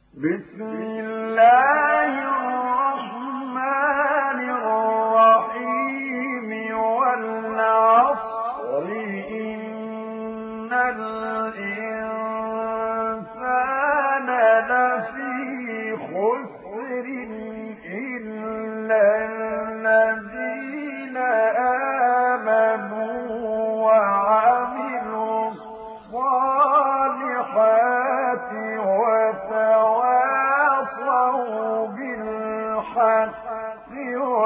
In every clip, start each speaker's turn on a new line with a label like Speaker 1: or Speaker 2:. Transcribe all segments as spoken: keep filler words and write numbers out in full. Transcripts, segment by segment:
Speaker 1: بسم الله الرحمن الرحيم والعصر إن الإنسان لفي خسر إلا الذين آمنوا وعملوا الصالحات وتواصوا بالحق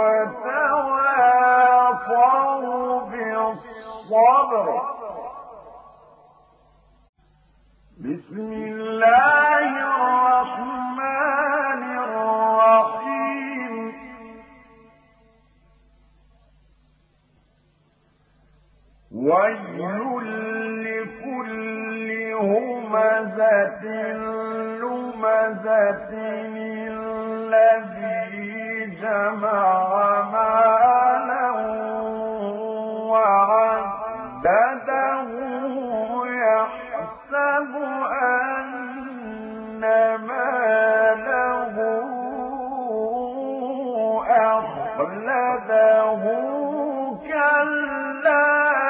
Speaker 1: وتواصوا بالصبر. بسم الله الرحمن الرحيم ويل لكل همزة لمزة الذي جمع مالا وعدده يحسب أن ماله أخلده كلا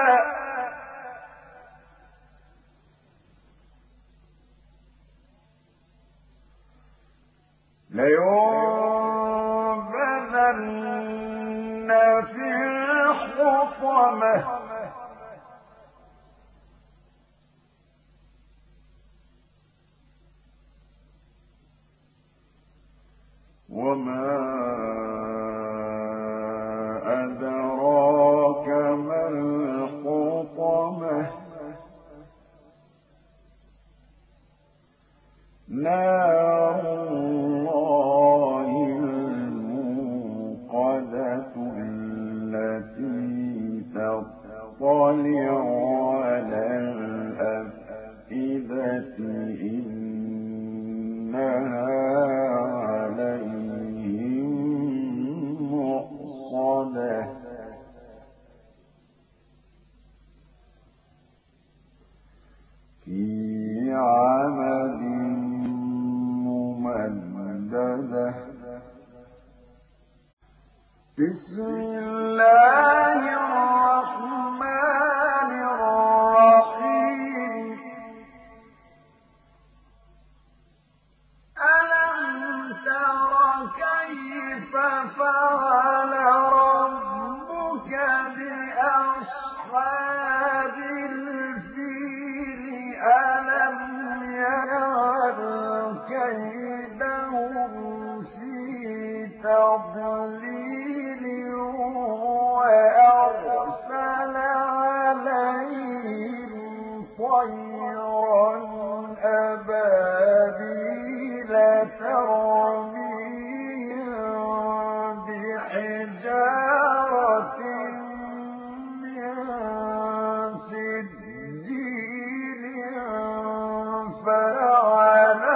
Speaker 1: لينبذن في الحطمة وما أدراك ما الحطمة نار الله الموقدة التي تطلع على الأفئدة إنها عليهم مؤصدة في عمد ممددة. بسم الله الرحمن الرحيم ألم تر كيف فعل ربك بأصحاب الفيل ألم يجعل كيدهم في تضليل وأرسل عليهم طيرا أبابيل ترميهم بحجارة من سجيل فجعلهم